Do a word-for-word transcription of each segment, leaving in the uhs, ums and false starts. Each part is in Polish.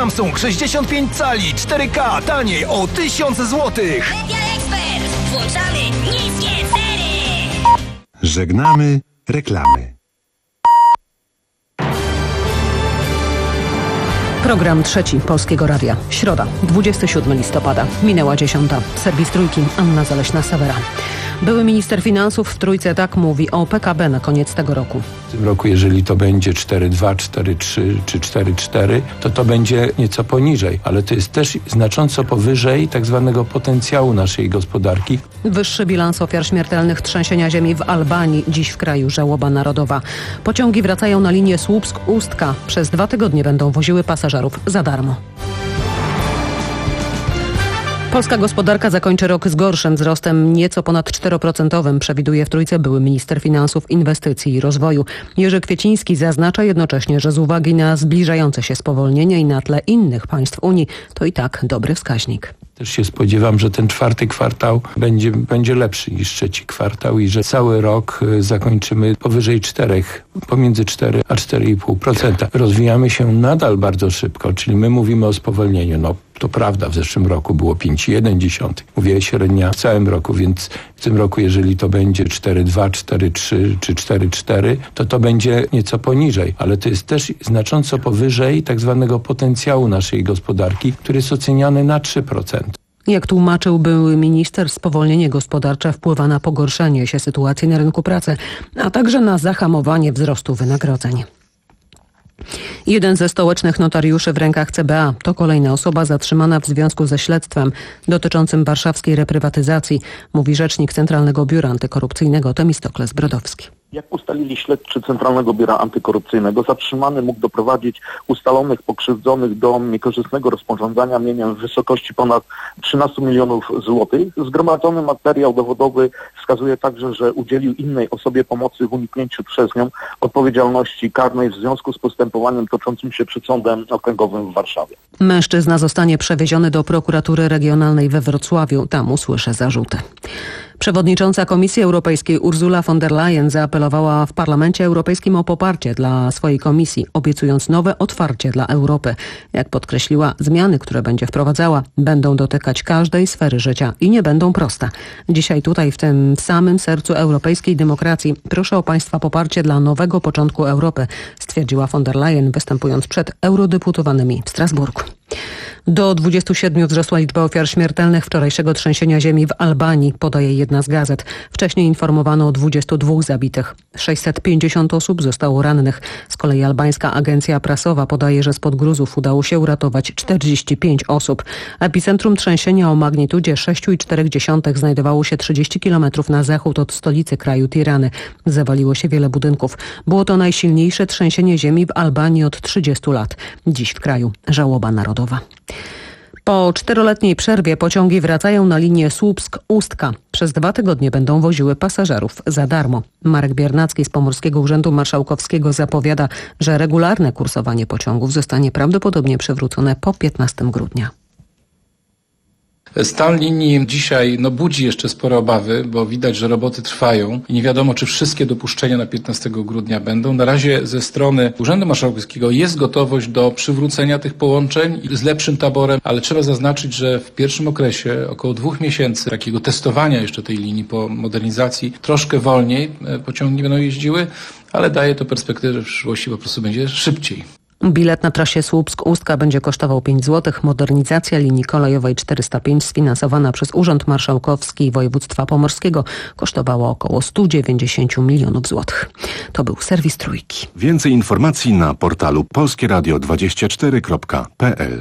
Samsung sześćdziesiąt pięć cali cztery K taniej o tysiąc złotych. Media Expert. Włączamy niskie ceny. Żegnamy reklamy. Program trzeci Polskiego Radia. Środa, dwudziestego siódmego listopada. Minęła dziesiąta. Serwis Trójki, Anna Zaleśna-Sewera. Były minister finansów w Trójce tak mówi o P K B na koniec tego roku. W tym roku, jeżeli to będzie cztery dwa, cztery trzy czy cztery cztery, to to będzie nieco poniżej, ale to jest też znacząco powyżej tak zwanego potencjału naszej gospodarki. Wyższy bilans ofiar śmiertelnych trzęsienia ziemi w Albanii. Dziś w kraju żałoba narodowa. Pociągi wracają na linię Słupsk-Ustka. Przez dwa tygodnie będą woziły pasażerów za darmo. Polska gospodarka zakończy rok z gorszym wzrostem nieco ponad cztery procent, przewiduje w Trójce były minister finansów, inwestycji i rozwoju. Jerzy Kwieciński zaznacza jednocześnie, że z uwagi na zbliżające się spowolnienie i na tle innych państw Unii to i tak dobry wskaźnik. Też się spodziewam, że ten czwarty kwartał będzie, będzie lepszy niż trzeci kwartał i że cały rok zakończymy powyżej czterech, pomiędzy cztery a cztery i pół procent. Rozwijamy się nadal bardzo szybko, czyli my mówimy o spowolnieniu. No to prawda, w zeszłym roku było pięć przecinek jeden. Mówię średnia w całym roku, więc w tym roku, jeżeli to będzie cztery dwa, cztery trzy czy cztery cztery, to to będzie nieco poniżej, ale to jest też znacząco powyżej tak zwanego potencjału naszej gospodarki, który jest oceniany na trzy procent. Jak tłumaczył były minister, spowolnienie gospodarcze wpływa na pogorszenie się sytuacji na rynku pracy, a także na zahamowanie wzrostu wynagrodzeń. Jeden ze stołecznych notariuszy w rękach C B A to kolejna osoba zatrzymana w związku ze śledztwem dotyczącym warszawskiej reprywatyzacji, mówi rzecznik Centralnego Biura Antykorupcyjnego Temistokles Brodowski. Jak ustalili śledczy Centralnego Biura Antykorupcyjnego, zatrzymany mógł doprowadzić ustalonych pokrzywdzonych do niekorzystnego rozporządzania mieniem w wysokości ponad trzynaście milionów złotych. Zgromadzony materiał dowodowy wskazuje także, że udzielił innej osobie pomocy w uniknięciu przez nią odpowiedzialności karnej w związku z postępowaniem toczącym się przed Sądem Okręgowym w Warszawie. Mężczyzna zostanie przewieziony do prokuratury regionalnej we Wrocławiu. Tam usłyszy zarzuty. Przewodnicząca Komisji Europejskiej Ursula von der Leyen zaapelowała w Parlamencie Europejskim o poparcie dla swojej komisji, obiecując nowe otwarcie dla Europy. Jak podkreśliła, zmiany, które będzie wprowadzała, będą dotykać każdej sfery życia i nie będą proste. Dzisiaj tutaj, w tym samym sercu europejskiej demokracji, proszę o Państwa poparcie dla nowego początku Europy, stwierdziła von der Leyen, występując przed eurodeputowanymi w Strasburgu. Do dwudziestu siedmiu wzrosła liczba ofiar śmiertelnych wczorajszego trzęsienia ziemi w Albanii, podaje jedna z gazet. Wcześniej informowano o dwudziestu dwóch zabitych. sześćset pięćdziesiąt osób zostało rannych. Z kolei albańska agencja prasowa podaje, że spod gruzów udało się uratować czterdzieści pięć osób. Epicentrum trzęsienia o magnitudzie sześć przecinek cztery znajdowało się trzydzieści kilometrów na zachód od stolicy kraju Tirany. Zawaliło się wiele budynków. Było to najsilniejsze trzęsienie ziemi w Albanii od trzydziestu lat. Dziś w kraju żałoba narodowa. Po czteroletniej przerwie pociągi wracają na linię Słupsk-Ustka. Przez dwa tygodnie będą woziły pasażerów za darmo. Marek Biernacki z Pomorskiego Urzędu Marszałkowskiego zapowiada, że regularne kursowanie pociągów zostanie prawdopodobnie przywrócone po piętnastego grudnia. Stan linii dzisiaj no, budzi jeszcze spore obawy, bo widać, że roboty trwają i nie wiadomo, czy wszystkie dopuszczenia na piętnastego grudnia będą. Na razie ze strony Urzędu Marszałkowskiego jest gotowość do przywrócenia tych połączeń z lepszym taborem, ale trzeba zaznaczyć, że w pierwszym okresie, około dwóch miesięcy takiego testowania jeszcze tej linii po modernizacji, troszkę wolniej pociągi będą jeździły, ale daje to perspektywę, że w przyszłości po prostu będzie szybciej. Bilet na trasie Słupsk-Ustka będzie kosztował pięć złotych. Modernizacja linii kolejowej czterysta pięć sfinansowana przez Urząd Marszałkowski Województwa Pomorskiego kosztowała około sto dziewięćdziesiąt milionów złotych. To był serwis Trójki. Więcej informacji na portalu polskie radio dwadzieścia cztery kropka p l.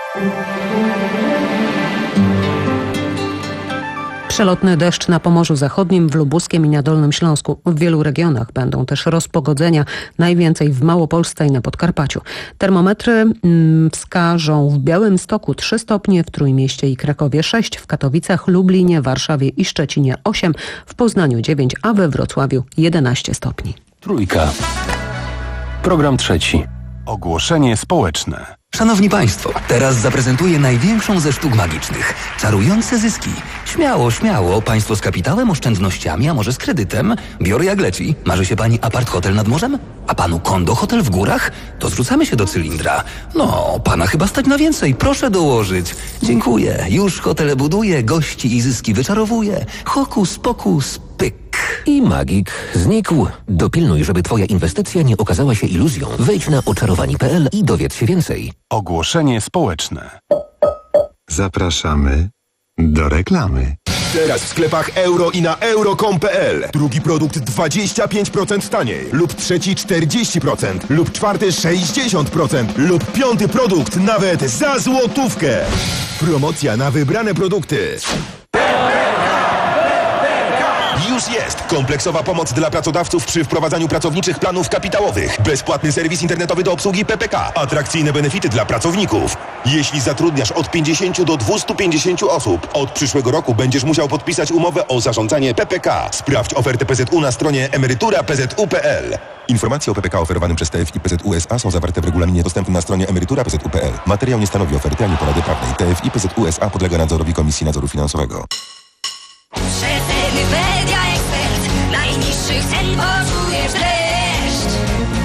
Przelotny deszcz na Pomorzu Zachodnim, w Lubuskiem i na Dolnym Śląsku. W wielu regionach będą też rozpogodzenia, najwięcej w Małopolsce i na Podkarpaciu. Termometry mm, wskażą w Białymstoku trzy stopnie, w Trójmieście i Krakowie sześć, w Katowicach, Lublinie, Warszawie i Szczecinie osiem, w Poznaniu dziewięć, a we Wrocławiu jedenaście stopni. Trójka. Program trzeci. Ogłoszenie społeczne. Szanowni Państwo, teraz zaprezentuję największą ze sztuk magicznych. Czarujące zyski. Śmiało, śmiało. Państwo z kapitałem, oszczędnościami, a może z kredytem? Biorę jak leci. Marzy się Pani apart-hotel nad morzem? A Panu kondo-hotel w górach? To zrzucamy się do cylindra. No, Pana chyba stać na więcej. Proszę dołożyć. Dziękuję. Już hotele buduję, gości i zyski wyczarowuję. Hokus pokus, pyk. I magik znikł. Dopilnuj, żeby Twoja inwestycja nie okazała się iluzją. Wejdź na oczarowani kropka p l i dowiedz się więcej. Ogłoszenie społeczne. Zapraszamy do reklamy. Teraz w sklepach euro i na euro kropka com kropka p l. Drugi produkt dwadzieścia pięć procent taniej. Lub trzeci czterdzieści procent. Lub czwarty sześćdziesiąt procent. Lub piąty produkt nawet za złotówkę. Promocja na wybrane produkty. Już jest kompleksowa pomoc dla pracodawców przy wprowadzaniu pracowniczych planów kapitałowych. Bezpłatny serwis internetowy do obsługi P P K. Atrakcyjne benefity dla pracowników. Jeśli zatrudniasz od pięćdziesięciu do dwustu pięćdziesięciu osób, od przyszłego roku będziesz musiał podpisać umowę o zarządzanie P P K. Sprawdź ofertę P Z U na stronie emerytura kropka p z u kropka p l. Informacje o P P K oferowanym przez T F I P Z U S A są zawarte w regulaminie dostępnym na stronie emerytura kropka p z u kropka p l. Materiał nie stanowi oferty ani porady prawnej. T F I P Z U S A podlega nadzorowi Komisji Nadzoru Finansowego. Przeceny Media Expert. Najniższych cen poczujesz dreszcz.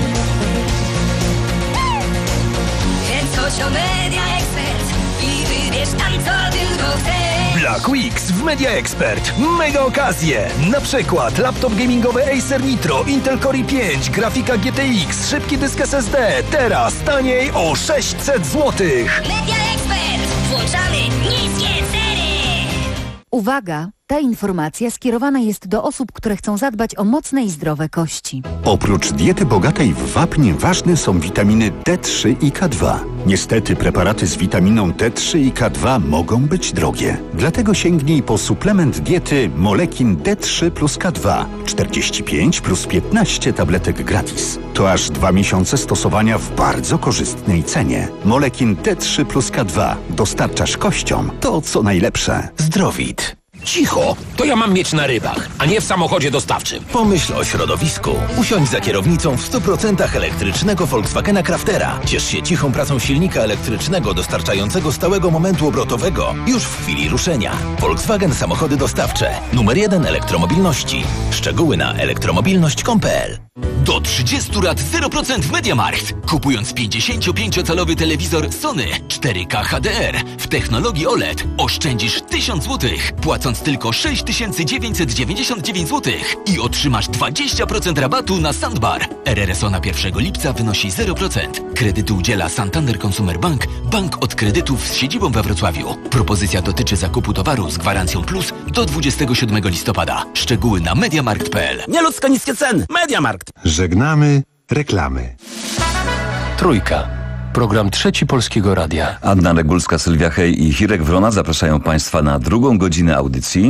Więc chodź do Media Expert i wybierz tam, co tylko chcesz. Black Weeks w Media Expert. Mega okazje. Na przykład laptop gamingowy Acer Nitro, Intel Core i pięć, grafika G T X, szybki dysk S S D. Teraz taniej o sześćset złotych. Media Expert. Włączamy niskie ceny. Uwaga! Ta informacja skierowana jest do osób, które chcą zadbać o mocne i zdrowe kości. Oprócz diety bogatej w wapń ważne są witaminy D trzy i K dwa. Niestety preparaty z witaminą D trzy i K dwa mogą być drogie. Dlatego sięgnij po suplement diety Molekin D trzy plus K dwa. czterdzieści pięć plus piętnaście tabletek gratis. To aż dwa miesiące stosowania w bardzo korzystnej cenie. Molekin D trzy plus K dwa. Dostarczasz kościom to, co najlepsze. Zdrowit. Cicho! To ja mam mieć na rybach, a nie w samochodzie dostawczym. Pomyśl o środowisku. Usiądź za kierownicą w stu procentach elektrycznego Volkswagena Craftera. Ciesz się cichą pracą silnika elektrycznego dostarczającego stałego momentu obrotowego już w chwili ruszenia. Volkswagen Samochody Dostawcze. Numer jeden elektromobilności. Szczegóły na elektromobilność kropka com kropka p l. Do trzydziestu lat zero procent w MediaMarkt. Kupując pięćdziesięciopięciocalowy telewizor Sony cztery K H D R w technologii O L E D oszczędzisz tysiąc złotych, płacąc tylko sześć tysięcy dziewięćset dziewięćdziesiąt dziewięć złotych i otrzymasz dwadzieścia procent rabatu na Soundbar. R R S O na pierwszego lipca wynosi zero procent. Kredytu udziela Santander Consumer Bank, bank od kredytów z siedzibą we Wrocławiu. Propozycja dotyczy zakupu towaru z gwarancją plus do dwudziestego siódmego listopada. Szczegóły na mediamarkt kropka p l. Nieludzko niskie ceny. MediaMarkt. Żegnamy reklamy. Trójka. Program Trzeci Polskiego Radia. Anna Regulska, Sylwia Hej i Hirek Wrona zapraszają Państwa na drugą godzinę audycji.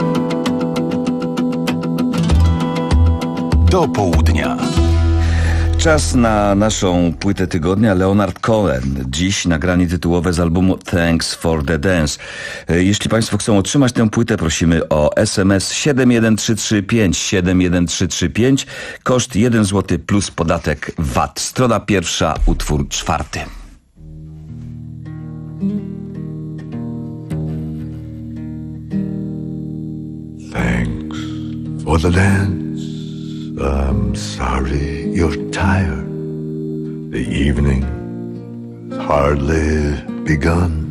Do południa. Czas na naszą płytę tygodnia. Leonard Cohen. Dziś nagranie tytułowe z albumu Thanks for the Dance. Jeśli Państwo chcą otrzymać tę płytę, prosimy o S M S siedem jeden trzy trzy pięć siedem jeden trzy trzy pięć. Koszt jeden złoty plus podatek V A T. Strona pierwsza, utwór czwarty. Thanks for the dance. I'm sorry you're tired. The evening's hardly begun.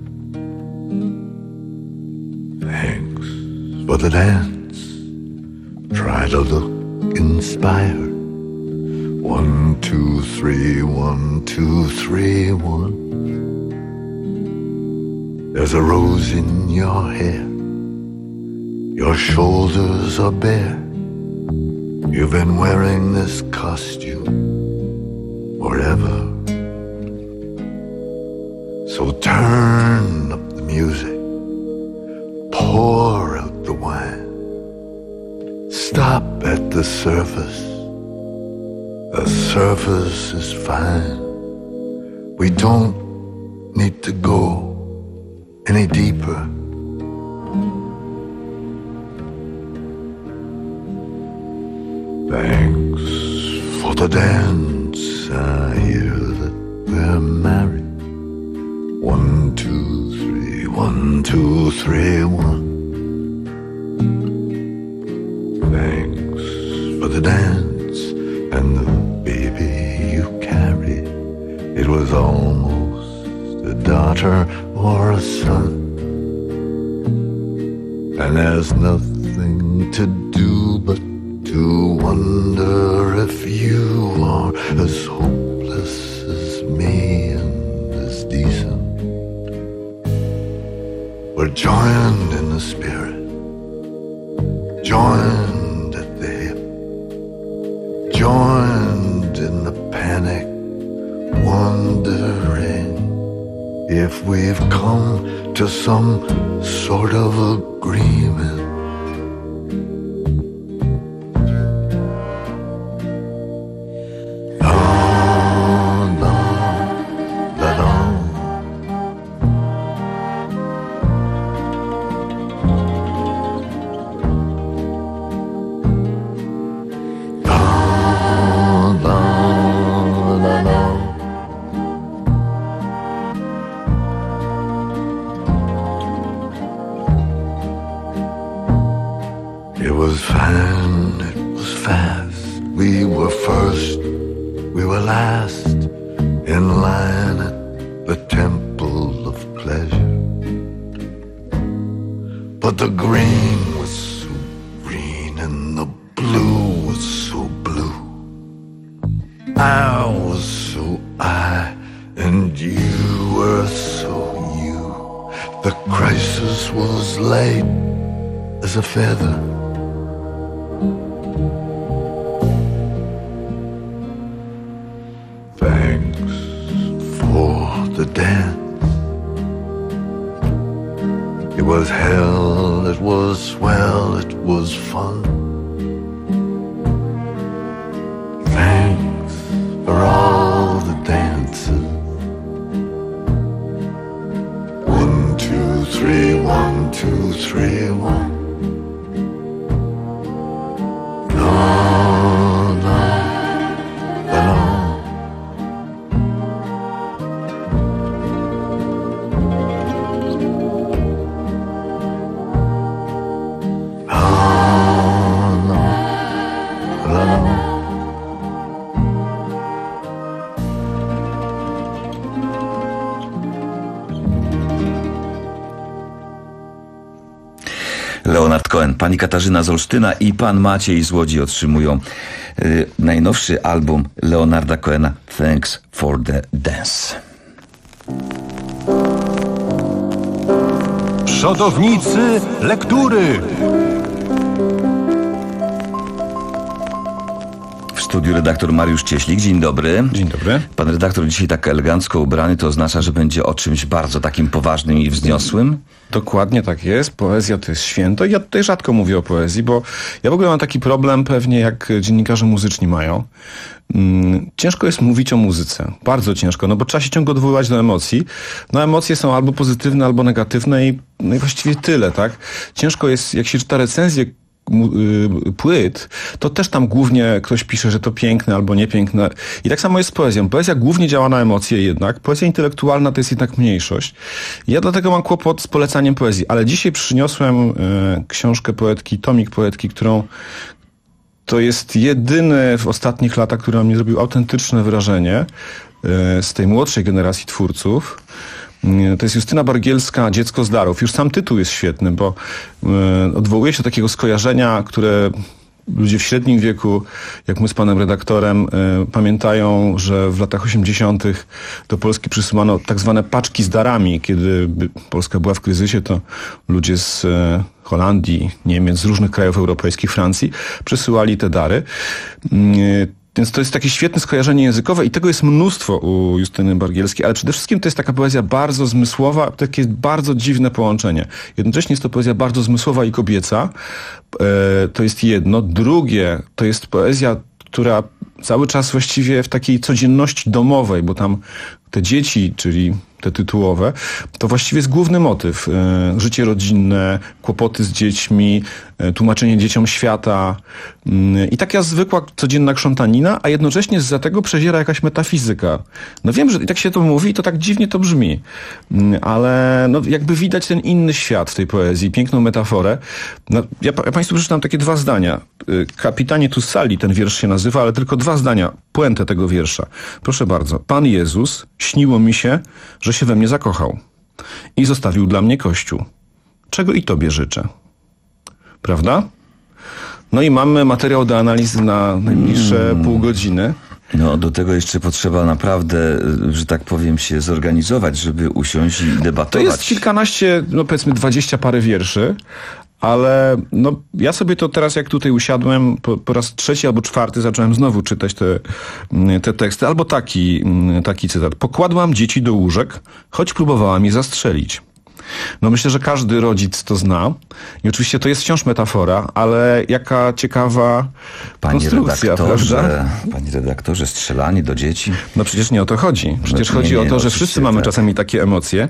Thanks for the dance. Try to look inspired. One, two, three, one, two, three, one. There's a rose in your hair. Your shoulders are bare. You've been wearing this costume forever. So turn up the music, pour out the wine. Stop at the surface, the surface is fine. We don't need to go any deeper. Thanks for the dance. I hear that we're married. One, two, three, one, two, three, one. Thanks for the dance and the baby you carried. It was almost a daughter or a son. And there's nothing to do but to wonder if you are as hopeless as me and as decent. We're joined in the spirit, joined at the hip, joined in the panic, wondering if we've come to some sort of agreement. It was fine, it was fast. We were first, we were last, in line at the temple of pleasure. But the green was so green and the blue was so blue. I was so I and you were so you. The crisis was light as a feather. Thanks for the dance. It was hell, it was swell, it was fun. Thanks for all the dances. One, two, three, one, two, three, one. Leonard Cohen, pani Katarzyna z Olsztyna i pan Maciej z Łodzi otrzymują y, najnowszy album Leonarda Cohena Thanks for the Dance. Przodownicy lektury. W studiu redaktor Mariusz Cieślik. Dzień dobry. Dzień dobry. Pan redaktor dzisiaj tak elegancko ubrany, to oznacza, że będzie o czymś bardzo takim poważnym i wzniosłym? Dokładnie tak jest. Poezja to jest święto i ja tutaj rzadko mówię o poezji, bo ja w ogóle mam taki problem pewnie jak dziennikarze muzyczni mają. Ciężko jest mówić o muzyce. Bardzo ciężko, no bo trzeba się ciągle odwoływać do emocji. No emocje są albo pozytywne, albo negatywne i, no i właściwie tyle, tak? Ciężko jest, jak się czyta recenzję płyt, to też tam głównie ktoś pisze, że to piękne albo niepiękne. I tak samo jest z poezją. Poezja głównie działa na emocje jednak. Poezja intelektualna to jest jednak mniejszość. Ja dlatego mam kłopot z polecaniem poezji. Ale dzisiaj przyniosłem e, książkę poetki, tomik poetki, którą to jest jedyny w ostatnich latach, który na mnie zrobił autentyczne wrażenie e, z tej młodszej generacji twórców. To jest Justyna Bargielska, Dziecko z darów. Już sam tytuł jest świetny, bo e, odwołuje się do takiego skojarzenia, które ludzie w średnim wieku, jak my z panem redaktorem, e, pamiętają, że w latach osiemdziesiątych do Polski przysyłano tak zwane paczki z darami. Kiedy Polska była w kryzysie, to ludzie z e, Holandii, Niemiec, z różnych krajów europejskich, Francji przysyłali te dary. E, Więc to jest takie świetne skojarzenie językowe i tego jest mnóstwo u Justyny Bargielskiej, ale przede wszystkim to jest taka poezja bardzo zmysłowa, takie bardzo dziwne połączenie. Jednocześnie jest to poezja bardzo zmysłowa i kobieca, e, to jest jedno. Drugie, to jest poezja, która cały czas właściwie w takiej codzienności domowej, bo tam te dzieci, czyli te tytułowe, to właściwie jest główny motyw. E, życie rodzinne, kłopoty z dziećmi, e, tłumaczenie dzieciom świata e, i taka zwykła, codzienna krzątanina, a jednocześnie zza tego przeziera jakaś metafizyka. No wiem, że tak się to mówi i to tak dziwnie to brzmi, e, ale no, jakby widać ten inny świat w tej poezji, piękną metaforę. No, ja, ja Państwu przeczytam takie dwa zdania. E, Kapitanie tu sali, ten wiersz się nazywa, ale tylko dwa zdania, puentę tego wiersza. Proszę bardzo. Pan Jezus, śniło mi się, że się we mnie zakochał i zostawił dla mnie Kościół, czego i Tobie życzę. Prawda? No i mamy materiał do analizy na najbliższe mm. pół godziny. No, do tego jeszcze potrzeba naprawdę, że tak powiem, się zorganizować, żeby usiąść i debatować. To jest kilkanaście, no powiedzmy dwadzieścia parę wierszy, ale no, ja sobie to teraz, jak tutaj usiadłem, po, po raz trzeci albo czwarty zacząłem znowu czytać te, te teksty, albo taki, taki cytat. Pokładłam dzieci do łóżek, choć próbowałam je zastrzelić. No myślę, że każdy rodzic to zna i oczywiście to jest wciąż metafora, ale jaka ciekawa Panie konstrukcja, redaktorze, prawda? Panie redaktorze, strzelanie do dzieci? No przecież nie o to chodzi. Przecież no, chodzi nie, nie, o to, że oczywiście wszyscy mamy tak. czasami takie emocje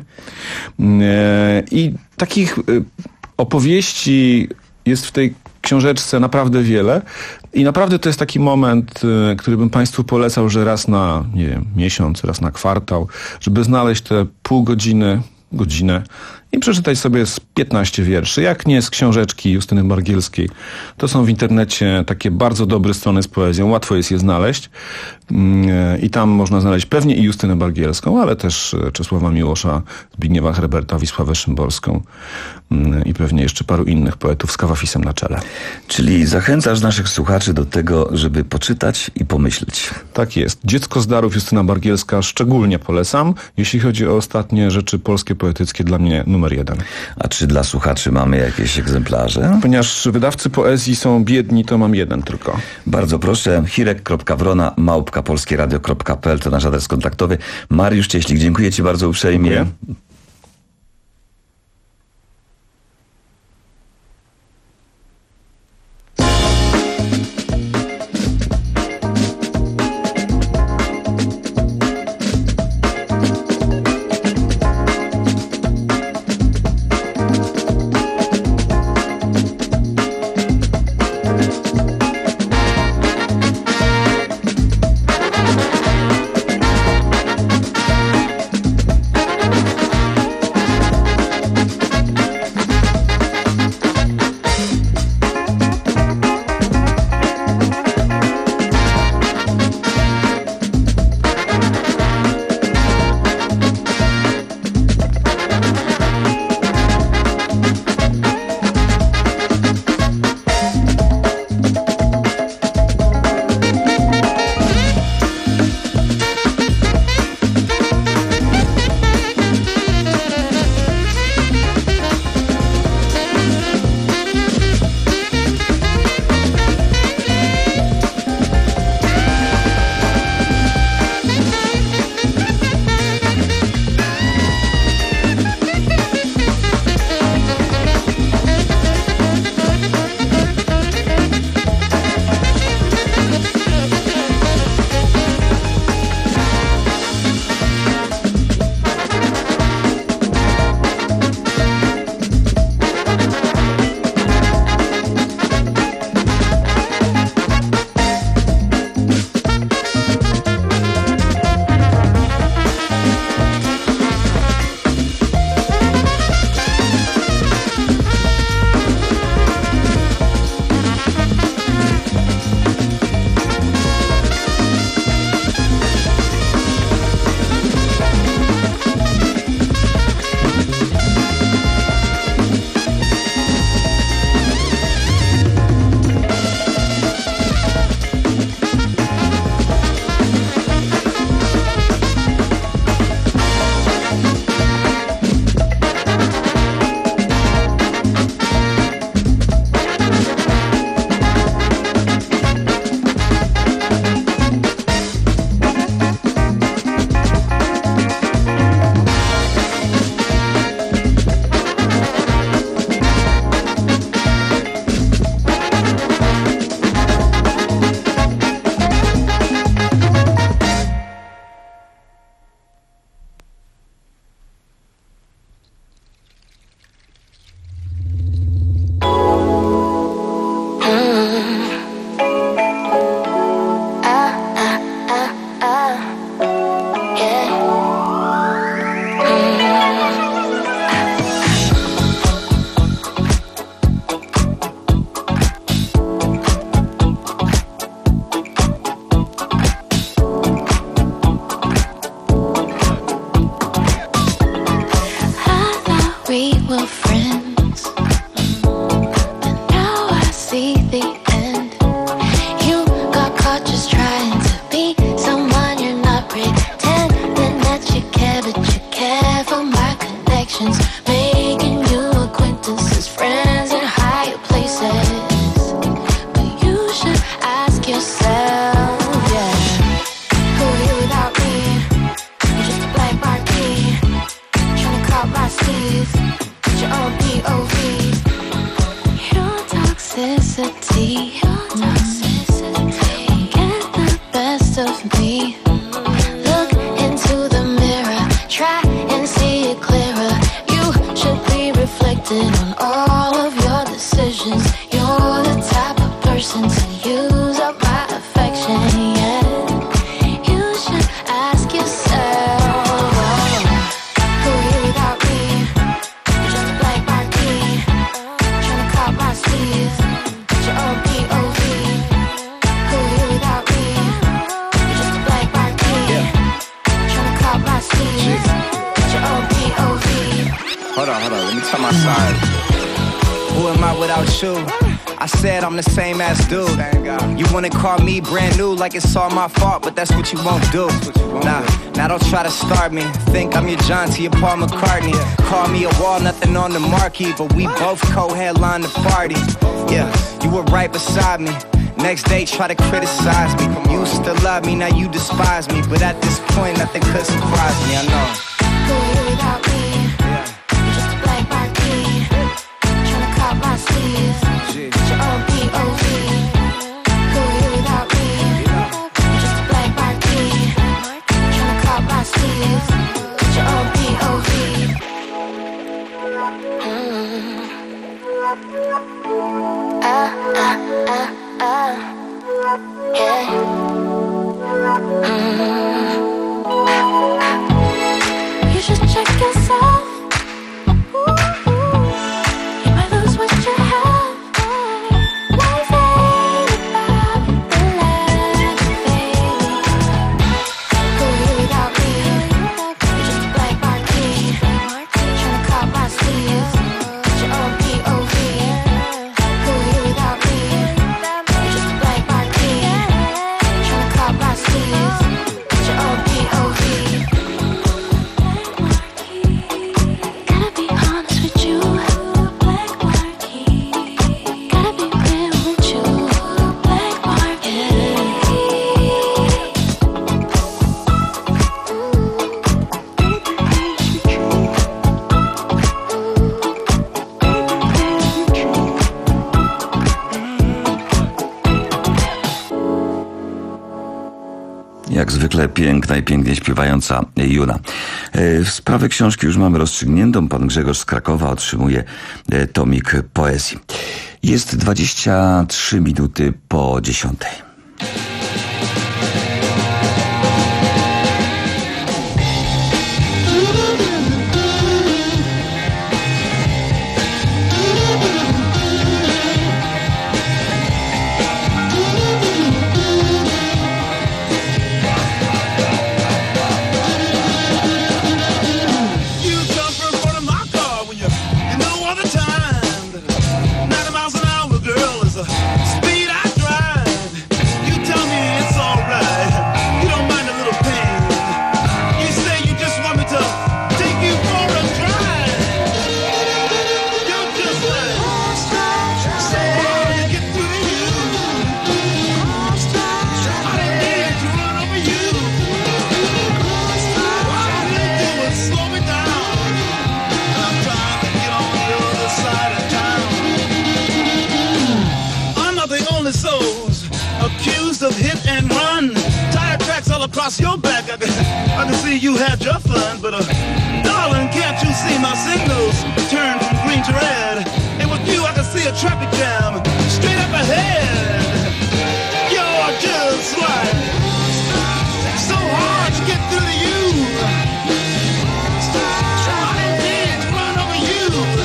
i takich opowieści jest w tej książeczce naprawdę wiele i naprawdę to jest taki moment, który bym Państwu polecał, że raz na, nie wiem, miesiąc, raz na kwartał, żeby znaleźć te pół godziny, godzinę i przeczytać sobie z piętnaście wierszy. Jak nie z książeczki Justyny Bargielskiej. To są w internecie takie bardzo dobre strony z poezją. Łatwo jest je znaleźć. I tam można znaleźć pewnie i Justynę Bargielską, ale też Czesława Miłosza, Zbigniewa Herberta, Wisławę Szymborską i pewnie jeszcze paru innych poetów z Kawafisem na czele. Czyli zachęcasz naszych słuchaczy do tego, żeby poczytać i pomyśleć. Tak jest. Dziecko z darów, Justyna Bargielska, szczególnie polecam, jeśli chodzi o ostatnie rzeczy polskie poetyckie, dla mnie numer jeden. A czy dla słuchaczy mamy jakieś egzemplarze? Ponieważ wydawcy poezji są biedni, to mam jeden tylko. Bardzo proszę. hirek kropka wrona małpka polskieradio kropka pe el to nasz adres kontaktowy. Mariusz Cieślik, dziękuję Ci bardzo uprzejmie. Dziękuję. were friends, but now I see the end. You got caught just trying to be someone you're not, pretending that you care, but you care for my connections, making you acquaintances, friends in higher places. But you should ask yourself, yeah, who are you without me? You're just a black marquee, trying to caught my sleeve, put your own P O V. Your toxicity, your toxicity get the best of me. Look into the mirror, try and see it clearer. You should be reflected on all of your decisions. You're the type of person to use up my affection, yeah. You should ask yourself, who are you without me? You're just a black marquee, trying to caught my sleeve, put your own P O V. Who are you without me? You're just a black marquee, trying to caught my sleeve, put your own P O V. Hold on, hold on, let me tell my side. Who am I without you? I said I'm the same ass dude. You wanna call me brand new like it's all my fault, but that's what you won't do. Nah, now don't try to start me. Think I'm your John to your Paul McCartney. Call me a wall, nothing on the marquee, but we both co-headline the party. Yeah, you were right beside me. Next day try to criticize me. You used to love me, now you despise me, but at this point nothing could surprise me, I know. Who are you without me? You're just a black marquee, trying to caught my sleeve, put your own P O V. Who are you without me? You're just a black marquee, trying to caught my sleeve, put your own P O V. Mm. Ah, ah, ah, ah. Yeah. Mm. You should check yourself. You might lose what you have. Life ain't about the last, baby. Who are you without me? You're just a black marquee, trying to caught my sleeve, put your own P O V. Who are you without me? You're just a black marquee, trying to caught my sleeve, put your own P O V. Gotta be honest with you, black marquee. Gotta be real with you, black marquee. Jak zwykle piękna i pięknie śpiewająca Juna. E, Sprawę książki już mamy rozstrzygniętą. Pan Grzegorz z Krakowa otrzymuje e, tomik poezji. Jest dwadzieścia trzy minuty po dziesiątej. You come from front of my car when you, you know all the time that ninety miles an hour, girl, is a speed I drive. You tell me it's alright, you don't mind a little pain. You say you just want me to take you for a drive. You're just like, say you get through to you. I didn't need to run over you. All I need to do is slow me down. And I'm trying to get on the other side of town. I'm not the only souls accused of hit and run. Tire tracks all across your back. I can, I can see you had your fun, but uh, darling, can't you see my signals turn from green to red? And with you, I can see a traffic jam straight up ahead. You're just like so hard to get through to you. I didn't mean to run over you.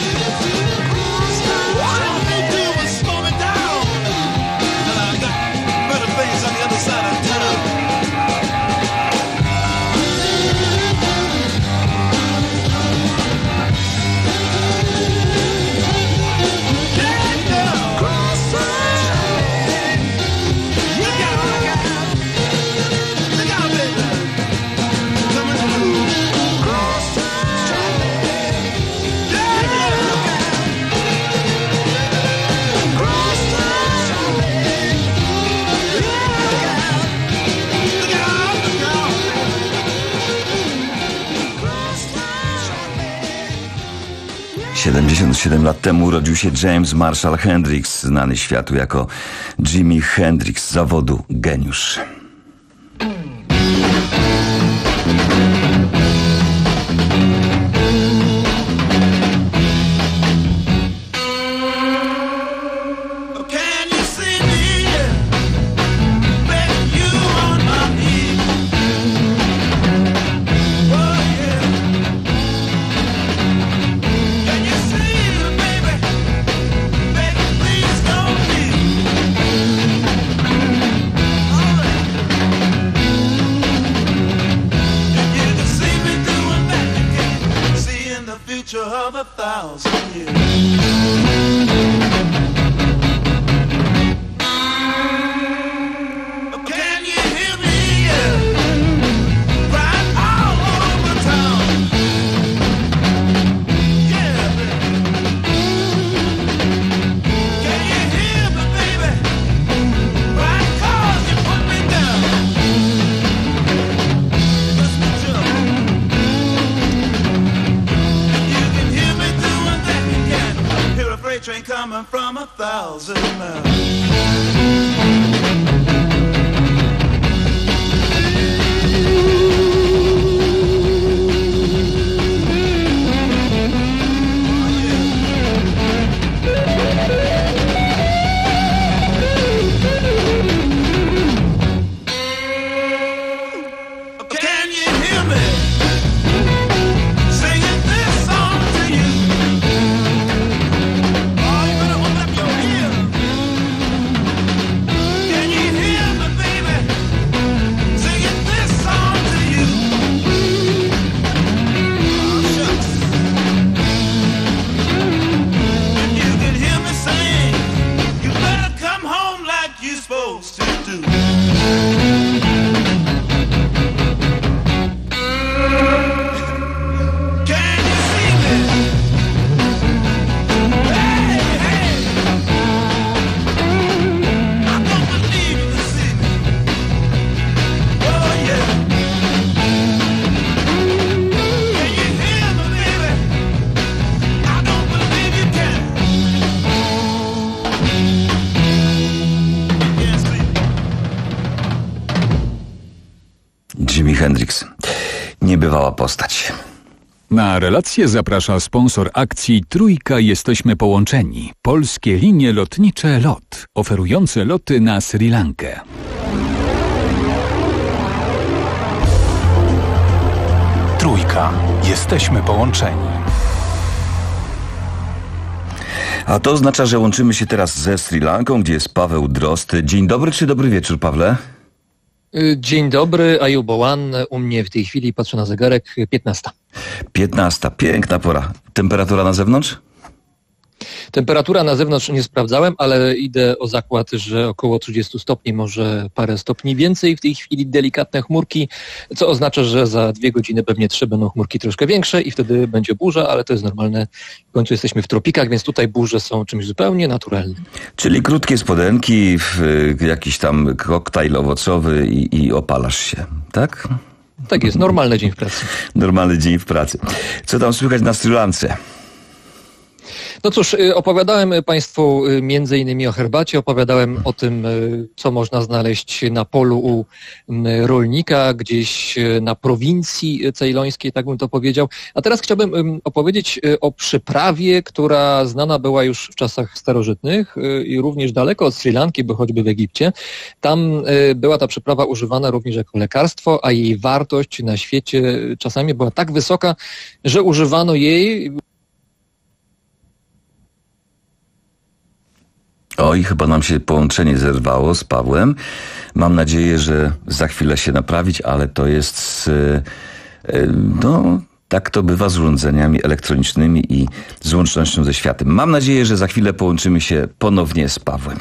All I need to do was slow me down. And I got better things on the other side of town. siedemdziesiąt siedem lat temu urodził się James Marshall Hendrix, znany światu jako Jimi Hendrix, z zawodu geniusz. Of a thousand years. Can you hear me? Right all over town. Yeah, baby. Can you hear me, baby? Right, 'cause you put me down. Listen to freight train coming from a thousand miles. Jimi Hendrix. Niebywała postać. Na relację zaprasza sponsor akcji Trójka Jesteśmy Połączeni. Polskie linie lotnicze LOT, oferujące loty na Sri Lankę. Trójka. Jesteśmy połączeni. A to oznacza, że łączymy się teraz ze Sri Lanką, gdzie jest Paweł Drozd. Dzień dobry czy dobry wieczór, Pawle? Dzień dobry, Ayubowan. U mnie w tej chwili, patrzę na zegarek, piętnasta. piętnasta, piękna pora. Temperatura na zewnątrz? Temperatura na zewnątrz nie sprawdzałem, ale idę o zakład, że około trzydzieści stopni, może parę stopni więcej. W tej chwili delikatne chmurki, co oznacza, że za dwie godziny pewnie trzy będą chmurki troszkę większe i wtedy będzie burza, ale to jest normalne. W końcu jesteśmy w tropikach, więc tutaj burze są czymś zupełnie naturalnym. Czyli krótkie spodenki, jakiś tam koktajl owocowy i, i opalasz się, tak? Tak jest, normalny dzień w pracy. Normalny dzień w pracy. Co tam słychać na Sri Lance? No cóż, opowiadałem Państwu między innymi o herbacie, opowiadałem o tym, co można znaleźć na polu u rolnika, gdzieś na prowincji cejlońskiej, tak bym to powiedział. A teraz chciałbym opowiedzieć o przyprawie, która znana była już w czasach starożytnych i również daleko od Sri Lanki, bo choćby w Egipcie. Tam była ta przyprawa używana również jako lekarstwo, a jej wartość na świecie czasami była tak wysoka, że używano jej. Oj, chyba nam się połączenie zerwało z Pawłem. Mam nadzieję, że za chwilę się naprawić, ale to jest, no, tak to bywa z urządzeniami elektronicznymi i z łącznością ze światem. Mam nadzieję, że za chwilę połączymy się ponownie z Pawłem.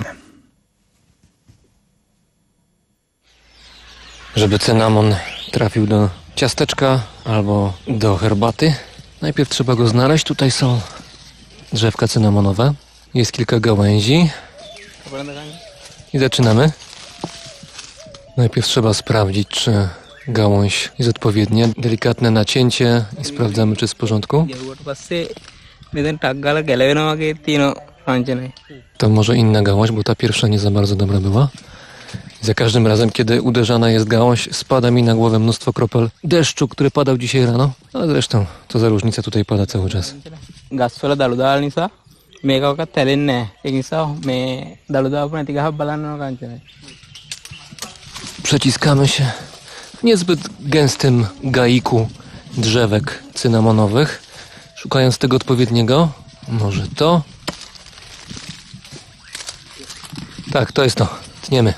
Żeby cynamon trafił do ciasteczka albo do herbaty, najpierw trzeba go znaleźć. Tutaj są drzewka cynamonowe. Jest kilka gałęzi. I zaczynamy. Najpierw trzeba sprawdzić, czy gałąź jest odpowiednia. Delikatne nacięcie i sprawdzamy, czy jest w porządku. To może inna gałąź, bo ta pierwsza nie za bardzo dobra była. Za każdym razem, kiedy uderzana jest gałąź, spada mi na głowę mnóstwo kropel deszczu, który padał dzisiaj rano. A zresztą, to za różnica tutaj pada cały czas. Przeciskamy się w niezbyt gęstym gaiku drzewek cynamonowych, szukając tego odpowiedniego. Może to? Tak, to jest to. Tniemy.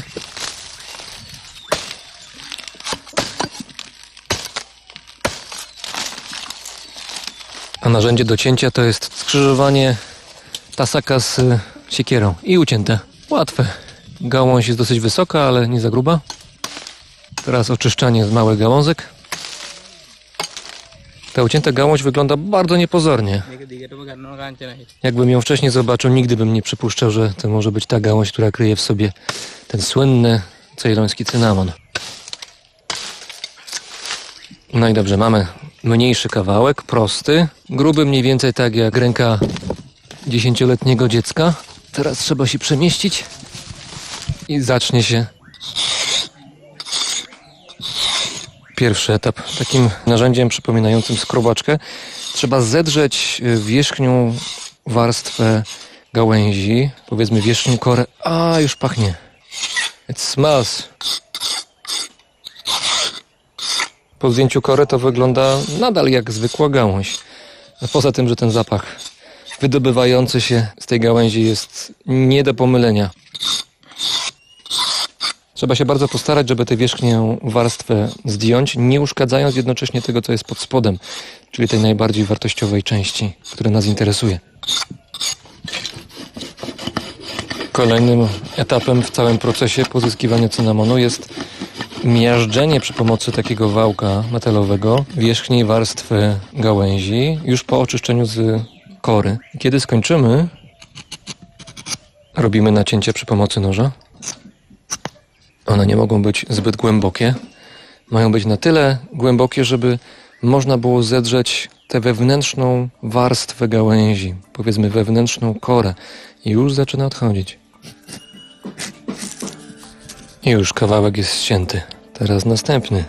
A narzędzie do cięcia to jest skrzyżowanie tasaka z siekierą i ucięte. Łatwe. Gałąź jest dosyć wysoka, ale nie za gruba. Teraz oczyszczanie z małych gałązek. Ta ucięta gałąź wygląda bardzo niepozornie. Jakbym ją wcześniej zobaczył, nigdy bym nie przypuszczał, że to może być ta gałąź, która kryje w sobie ten słynny cejloński cynamon. No i dobrze, mamy mniejszy kawałek, prosty, gruby mniej więcej tak jak ręka dziesięcioletniego dziecka. Teraz trzeba się przemieścić i zacznie się pierwszy etap. Takim narzędziem przypominającym skrobaczkę trzeba zedrzeć wierzchnią warstwę gałęzi, powiedzmy wierzchnią korę. A, już pachnie. It smells. Po zdjęciu kory to wygląda nadal jak zwykła gałąź. A poza tym, że ten zapach wydobywający się z tej gałęzi jest nie do pomylenia. Trzeba się bardzo postarać, żeby tę wierzchnią warstwę zdjąć, nie uszkadzając jednocześnie tego, co jest pod spodem, czyli tej najbardziej wartościowej części, która nas interesuje. Kolejnym etapem w całym procesie pozyskiwania cynamonu jest miażdżenie przy pomocy takiego wałka metalowego wierzchniej warstwy gałęzi już po oczyszczeniu z kory. Kiedy skończymy, robimy nacięcie przy pomocy noża. One nie mogą być zbyt głębokie. Mają być na tyle głębokie, żeby można było zedrzeć tę wewnętrzną warstwę gałęzi, powiedzmy wewnętrzną korę. I już zaczyna odchodzić. I już kawałek jest ścięty. Teraz następny.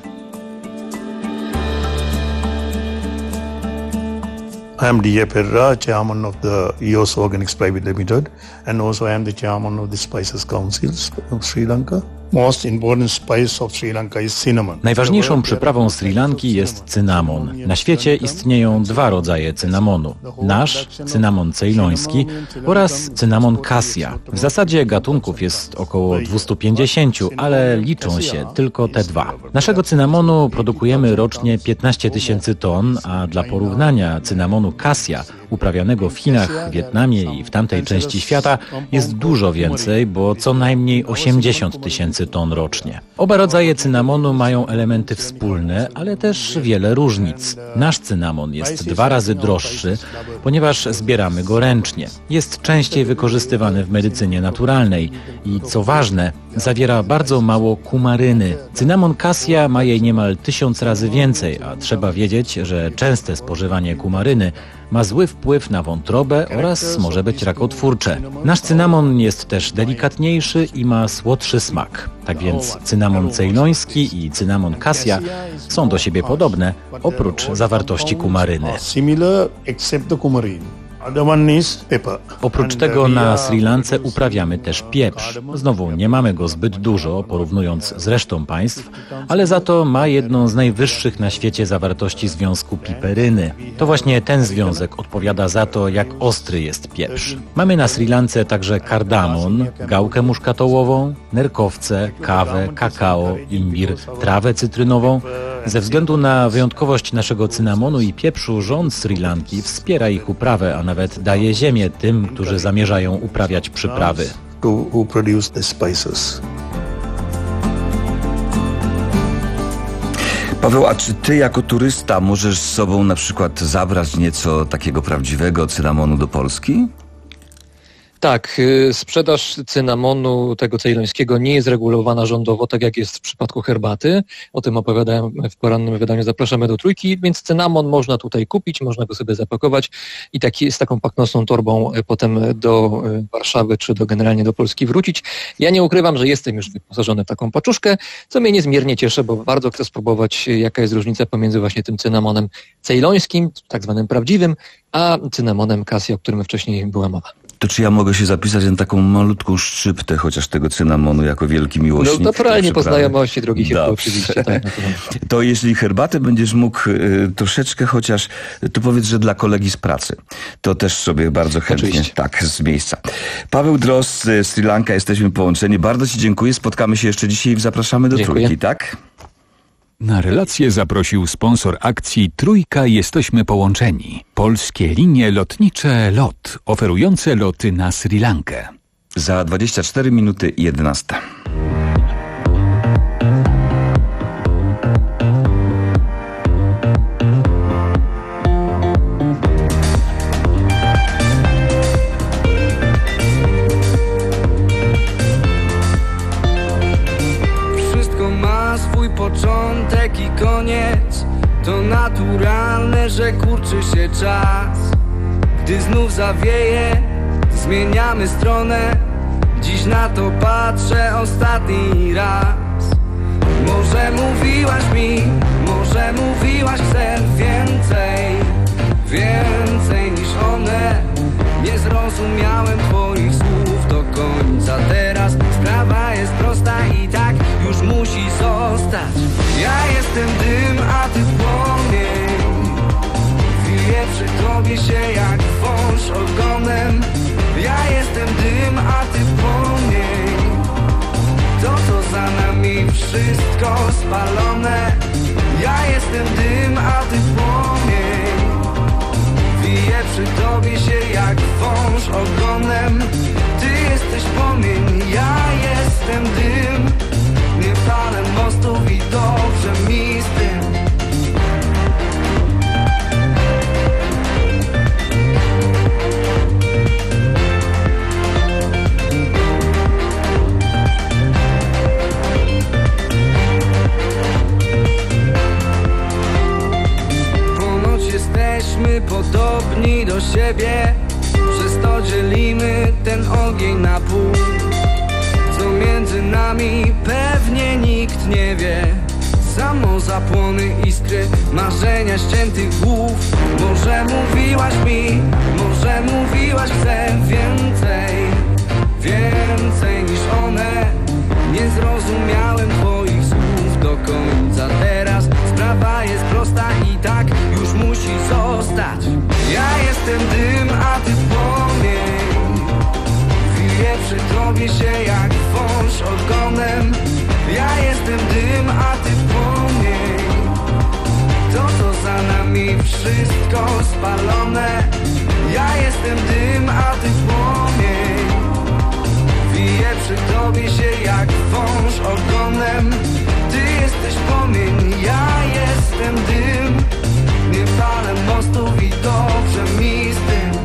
I am D A Perra, chairman of the E O S Organics Private Limited, and also I am the chairman of the Spices Councils of Sri Lanka. Most important spice of Sri Lanka is cinnamon. Najważniejszą przyprawą Sri Lanki jest cynamon. Na świecie istnieją dwa rodzaje cynamonu. Nasz, cynamon cejloński oraz cynamon cassia. W zasadzie gatunków jest około dwieście pięćdziesiąt, ale liczą się tylko te dwa. Naszego cynamonu produkujemy rocznie piętnaście tysięcy ton, a dla porównania cynamonu cassia uprawianego w Chinach, Wietnamie i w tamtej części świata jest dużo więcej, bo co najmniej osiemdziesiąt tysięcy ton rocznie. Oba rodzaje cynamonu mają elementy wspólne, ale też wiele różnic. Nasz cynamon jest dwa razy droższy, ponieważ zbieramy go ręcznie. Jest częściej wykorzystywany w medycynie naturalnej i co ważne, zawiera bardzo mało kumaryny. Cynamon cassia ma jej niemal tysiąc razy więcej, a trzeba wiedzieć, że częste spożywanie kumaryny ma zły wpływ na wątrobę oraz może być rakotwórcze. Nasz cynamon jest też delikatniejszy i ma słodszy smak. Tak więc cynamon cejloński i cynamon cassia są do siebie podobne, oprócz zawartości kumaryny. Oprócz tego na Sri Lance uprawiamy też pieprz. Znowu nie mamy go zbyt dużo, porównując z resztą państw, ale za to ma jedną z najwyższych na świecie zawartości związku piperyny. To właśnie ten związek odpowiada za to, jak ostry jest pieprz. Mamy na Sri Lance także kardamon, gałkę muszkatołową, nerkowce, kawę, kakao, imbir, trawę cytrynową. Ze względu na wyjątkowość naszego cynamonu i pieprzu rząd Sri Lanki wspiera ich uprawę, a nawet daje ziemię tym, którzy zamierzają uprawiać przyprawy. Paweł, a czy ty jako turysta możesz z sobą na przykład zabrać nieco takiego prawdziwego cynamonu do Polski? Tak, sprzedaż cynamonu tego cejlońskiego nie jest regulowana rządowo, tak jak jest w przypadku herbaty. O tym opowiadałem w porannym wydaniu Zapraszamy do Trójki, więc cynamon można tutaj kupić, można go sobie zapakować i taki, z taką pachnosną torbą potem do Warszawy czy do generalnie do Polski wrócić. Ja nie ukrywam, że jestem już wyposażony w taką paczuszkę, co mnie niezmiernie cieszy, bo bardzo chcę spróbować, jaka jest różnica pomiędzy właśnie tym cynamonem cejlońskim, tak zwanym prawdziwym, a cynamonem Cassia, o którym wcześniej była mowa. To czy ja mogę się zapisać na taką malutką szczyptę chociaż tego cynamonu jako wielki miłośnik? No naturalnie po znajomości, drogi Hirku, oczywiście. Tak, to jeśli herbatę będziesz mógł y, troszeczkę chociaż, to powiedz, że dla kolegi z pracy. To też sobie bardzo chętnie, oczywiście. Tak, z miejsca. Paweł Drozd z Sri Lanka, jesteśmy połączeni. Bardzo ci dziękuję. Spotkamy się jeszcze dzisiaj i Zapraszamy do Dziękuję. Trójki, tak? Na relację zaprosił sponsor akcji Trójka Jesteśmy Połączeni. Polskie linie lotnicze LOT, oferujące loty na Sri Lankę. Za dwadzieścia cztery minuty i jedenasta. Początek i koniec, to naturalne, że kurczy się czas. Gdy znów zawieje, zmieniamy stronę. Dziś na to patrzę ostatni raz. Może mówiłaś mi, może mówiłaś, chcę więcej, więcej niż one. Nie zrozumiałem twoich słów do końca. Teraz sprawa jest prosta i tak już musi zostać. Ja jestem dym, a ty płomień. Chwilę przy tobie się jak wąż ogonem. Ja jestem dym, a ty płomień. To co za nami wszystko spalone. Ja jestem dym, a ty płomień. Wiję przy tobie się jak wąż ogonem. Ty jesteś płomień, ja jestem dym. Nie palę mostów i dobrze mi z tym. Ponoć jesteśmy podobni do siebie. Przez to dzielimy ten ogień na pół. Co między nami pewnie nikt nie wie. Samo zapłony iskry, marzenia ściętych głów. Może mówiłaś mi, może mówiłaś, chcę więcej, więcej niż one. Nie zrozumiałem twoich słów do końca. Teraz sprawa jest prosta i tak już musi zostać. Ja jestem dym, a ty płomień. Chwilę przy tobie się jak wąż ogonem. Ja jestem dym, a ty płomień. To co za nami wszystko spalone. Ja jestem dym, a ty płomień. Wiję przy tobie się jak wąż ogonem. Ty jesteś płomień, ja jestem dym. Nie palę mostów i dobrze mi z tym.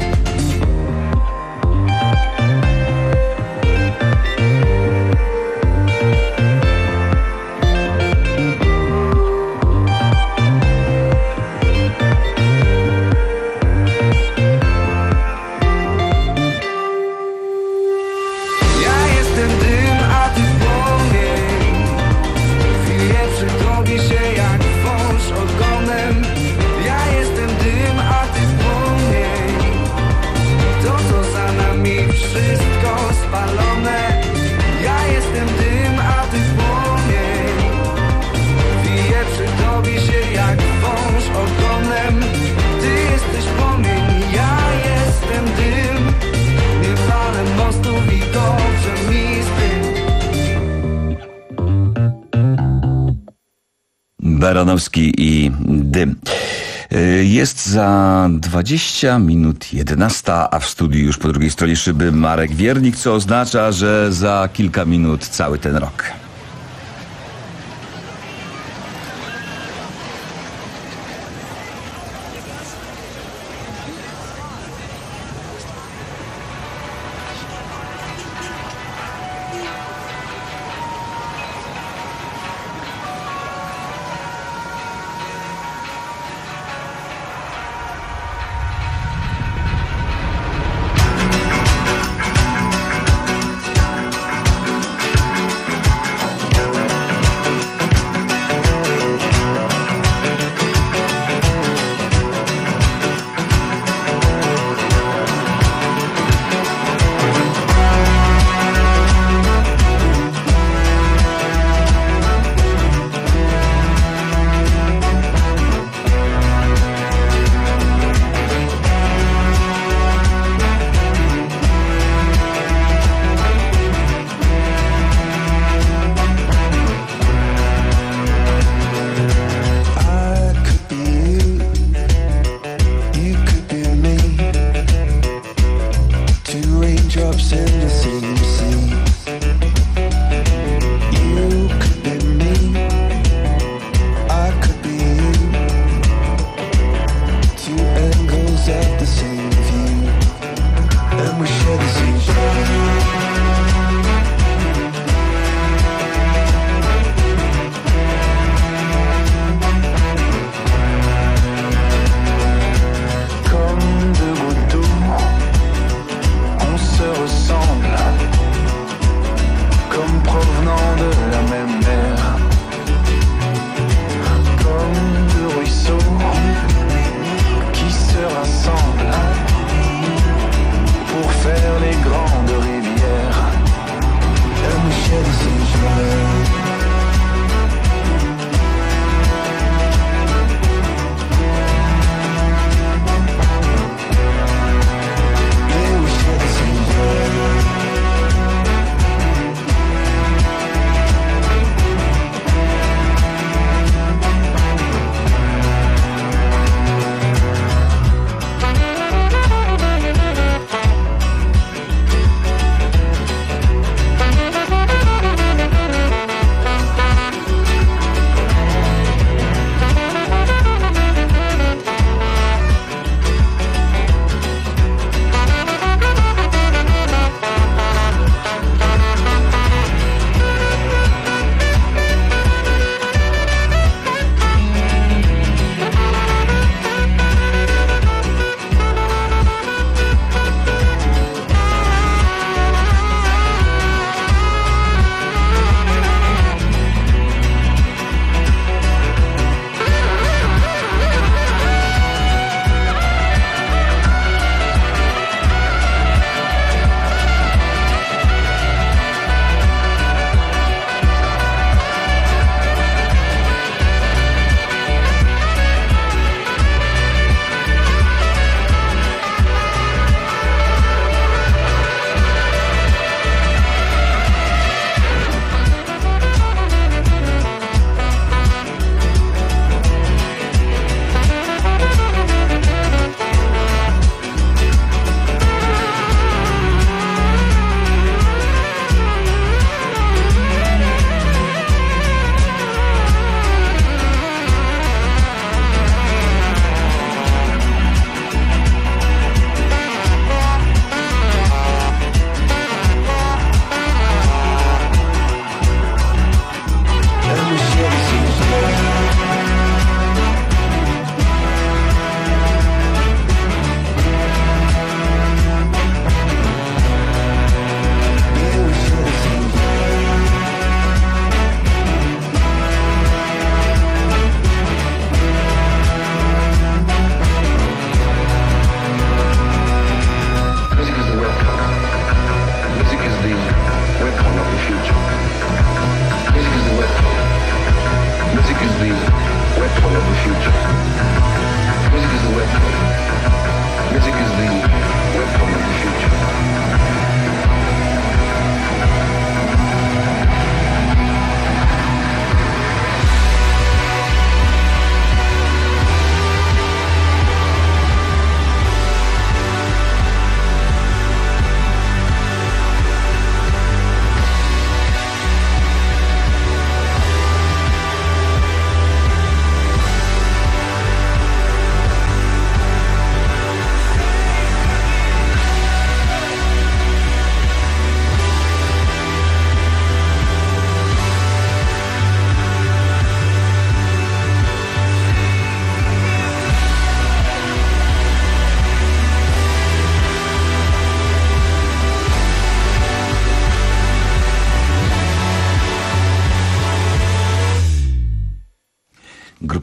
Baranowski i Dym. Jest za dwadzieścia minut jedenasta, a w studiu już po drugiej stronie szyby Marek Wiernik, co oznacza, że za kilka minut cały ten rok.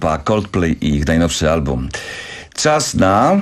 Europa, Coldplay i ich najnowszy album. Czas na...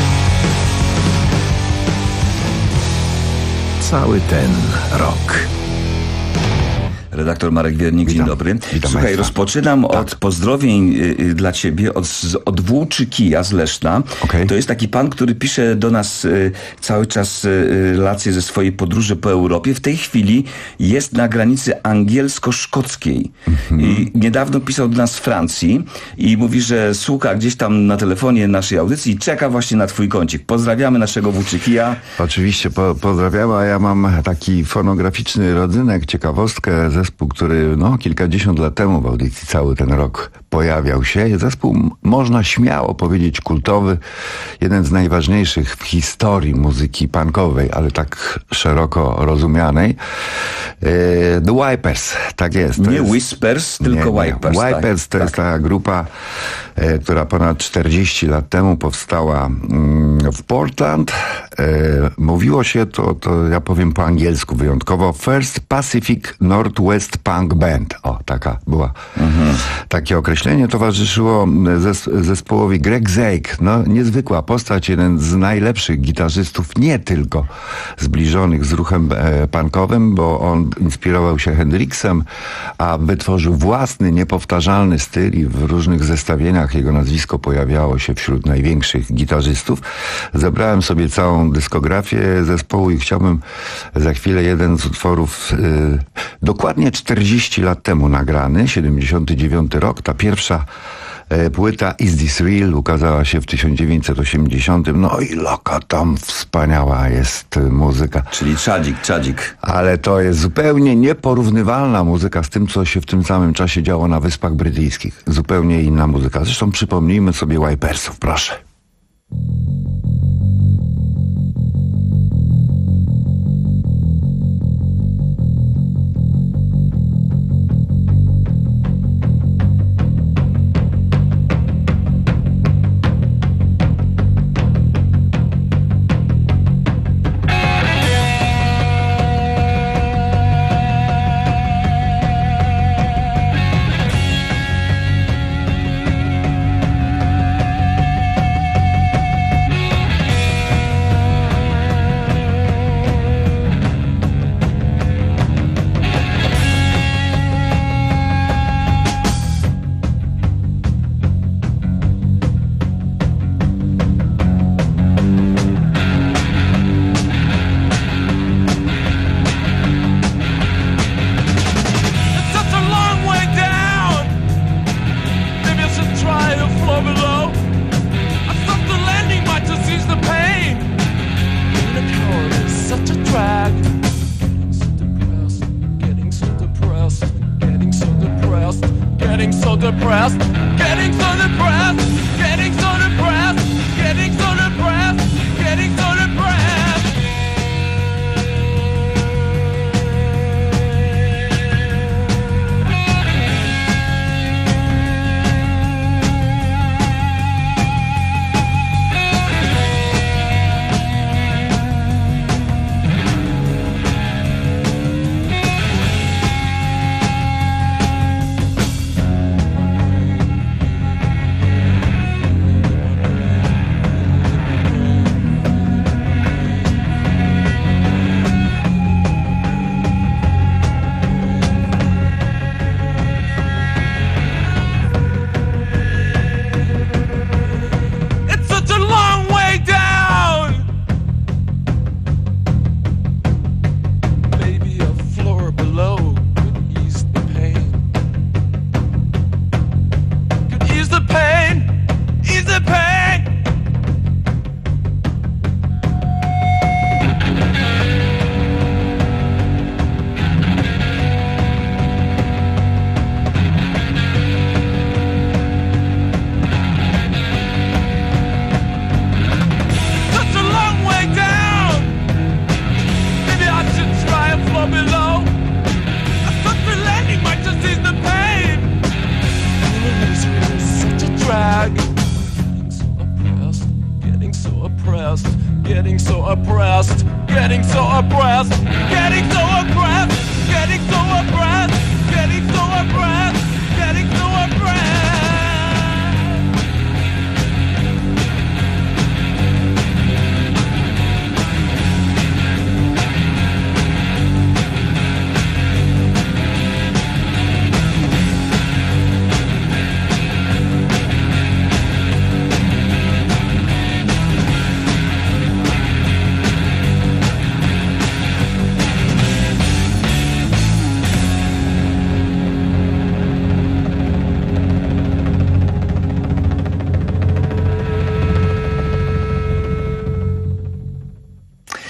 Cały ten rok. Redaktor Marek Wiernik, dzień dobry. Witam Słuchaj, państwa. rozpoczynam tak. od pozdrowień y, y, dla ciebie od, od Włóczykija z Leszna. Okay. To jest taki pan, który pisze do nas y, cały czas y, relacje ze swojej podróży po Europie. W tej chwili jest na granicy angielsko-szkockiej. Mm-hmm. I niedawno pisał do nas z Francji i mówi, że słucha gdzieś tam na telefonie naszej audycji i czeka właśnie na twój kącik. Pozdrawiamy naszego Włóczykija. Oczywiście, po, pozdrawiam, a ja mam taki fonograficzny rodzynek, ciekawostkę, zespół, który no, kilkadziesiąt lat temu w audycji cały ten rok pojawiał się. Zespół, można śmiało powiedzieć, kultowy, jeden z najważniejszych w historii muzyki punkowej, ale tak szeroko rozumianej. E, The Wipers, tak jest. To nie jest, Whispers, tylko nie, nie. Wipers. Wipers tak, to jest tak. ta grupa, e, która ponad czterdzieści lat temu powstała mm, w Portland. E, mówiło się to, to ja powiem po angielsku wyjątkowo, First Pacific Northwest Punk Band. O, taka była. Mhm. Takie określenie towarzyszyło zes zespołowi Greg Zake. No, niezwykła postać, jeden z najlepszych gitarzystów, nie tylko zbliżonych z ruchem e, punkowym, bo on inspirował się Hendrixem, a wytworzył własny, niepowtarzalny styl i w różnych zestawieniach jego nazwisko pojawiało się wśród największych gitarzystów. Zebrałem sobie całą dyskografię zespołu i chciałbym za chwilę jeden z utworów y, dokładnie czterdzieści lat temu nagrany, siedemdziesiąty dziewiąty rok. Ta pierwsza e, płyta Is This Real ukazała się w tysiąc dziewięćset osiemdziesiątym. No i loka tam wspaniała jest muzyka. Czyli czadzik, czadzik. Ale to jest zupełnie nieporównywalna muzyka z tym, co się w tym samym czasie działo na Wyspach Brytyjskich. Zupełnie inna muzyka. Zresztą przypomnijmy sobie Wipersów, proszę.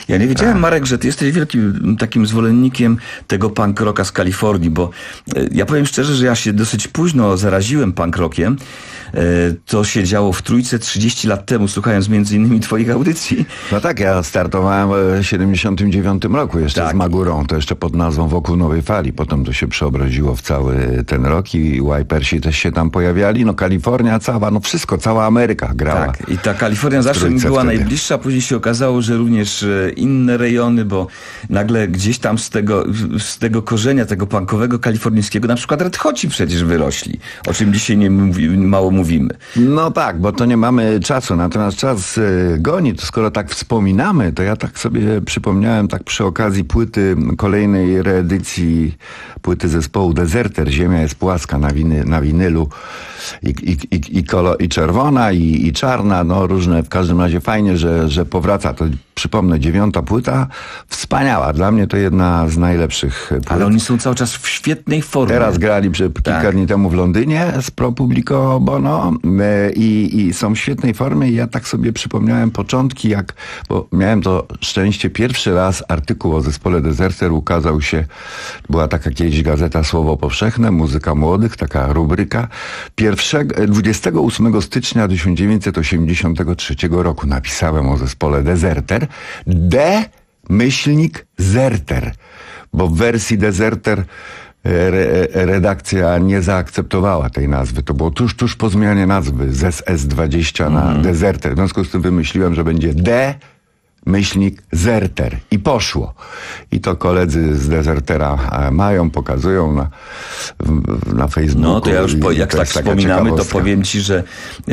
Ja nie wiedziałem, Marek, że ty jesteś wielkim takim zwolennikiem tego punk rocka z Kalifornii, bo ja powiem szczerze, że ja się dosyć późno zaraziłem punk rockiem. To się działo w Trójce trzydzieści lat temu, słuchając między innymi twoich audycji. No tak, ja startowałem w siedemdziesiątym dziewiątym roku jeszcze tak. z Magurą, to jeszcze pod nazwą Wokół Nowej Fali. Potem to się przeobraziło w cały ten rok i Wipersi też się tam pojawiali. No Kalifornia cała, no wszystko, cała Ameryka grała. Tak, i ta Kalifornia zawsze mi była wtedy najbliższa, później się okazało, że również inne rejony, bo nagle gdzieś tam z tego, z tego korzenia, tego punkowego kalifornijskiego, na przykład Red Hoci przecież wyrośli, o czym dzisiaj nie mówi, mało mówimy. No tak, bo to nie mamy czasu, natomiast czas y, goni, to skoro tak wspominamy, to ja tak sobie przypomniałem tak przy okazji płyty, kolejnej reedycji płyty zespołu Deserter, Ziemia jest płaska na, winy, na winylu i, i, i, i, kolo, i czerwona i, i czarna, no różne, w każdym razie fajnie, że, że powraca. To przypomnę, dziewiąta płyta, wspaniała, dla mnie to jedna z najlepszych płyt. Ale oni są cały czas w świetnej formie. Teraz grali przy, kilka tak. dni temu w Londynie z Pro Publico Bono i, i są w świetnej formie i ja tak sobie przypomniałem początki, jak, bo miałem to szczęście, pierwszy raz artykuł o zespole Deserter ukazał się, była taka kiedyś gazeta Słowo Powszechne, Muzyka Młodych, taka rubryka, pierwszego, dwudziestego ósmego stycznia tysiąc dziewięćset osiemdziesiątego trzeciego roku napisałem o zespole Deserter, D myślnik Zerter, bo w wersji Deserter Re, redakcja nie zaakceptowała tej nazwy. To było tuż, tuż po zmianie nazwy z S S dwadzieścia mm. na Deserter. W związku z tym wymyśliłem, że będzie D myślnik Zerter. I poszło. I to koledzy z Desertera mają, pokazują na, na Facebooku. No to ja już, po, jak to tak wspominamy, to powiem ci, że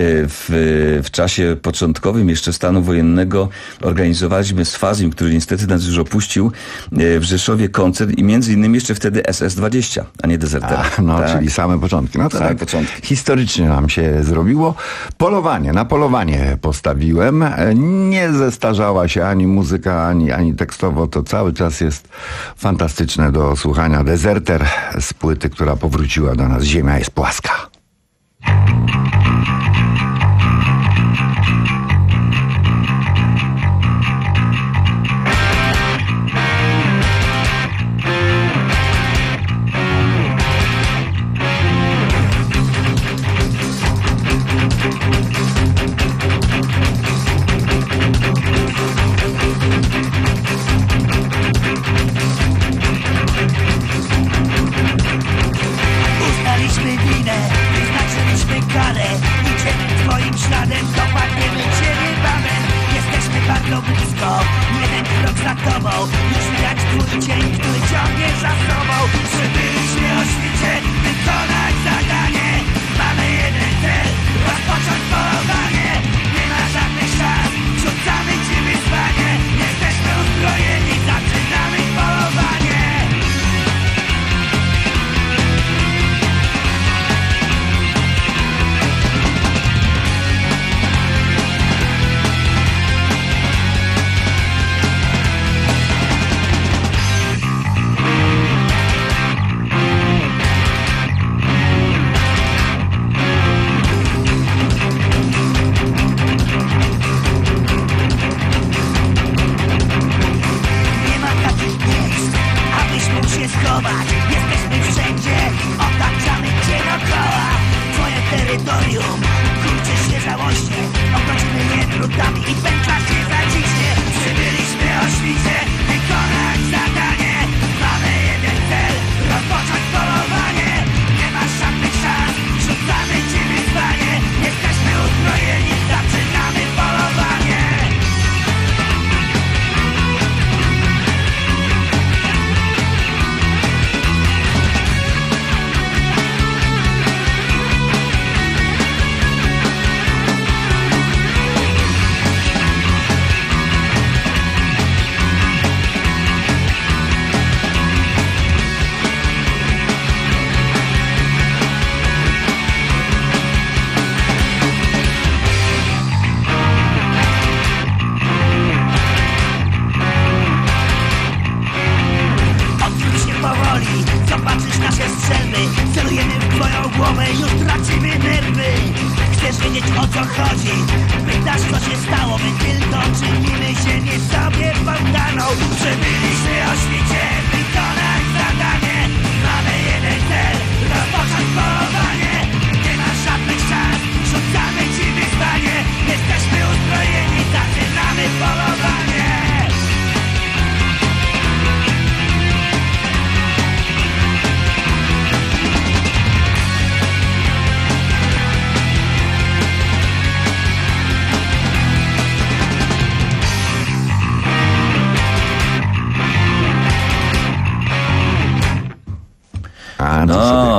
w, w czasie początkowym jeszcze stanu wojennego organizowaliśmy z Fazim, który niestety nas już opuścił, w Rzeszowie koncert i między innymi jeszcze wtedy S S dwadzieścia, a nie Desertera. A, no, tak. czyli same początki. No to same tak, początki. Historycznie nam się zrobiło. Polowanie, na polowanie postawiłem. Nie zestarzała się ani muzyka, ani, ani tekstowo, to cały czas jest fantastyczne do słuchania. Deserter z płyty, która powróciła do nas. Ziemia jest płaska.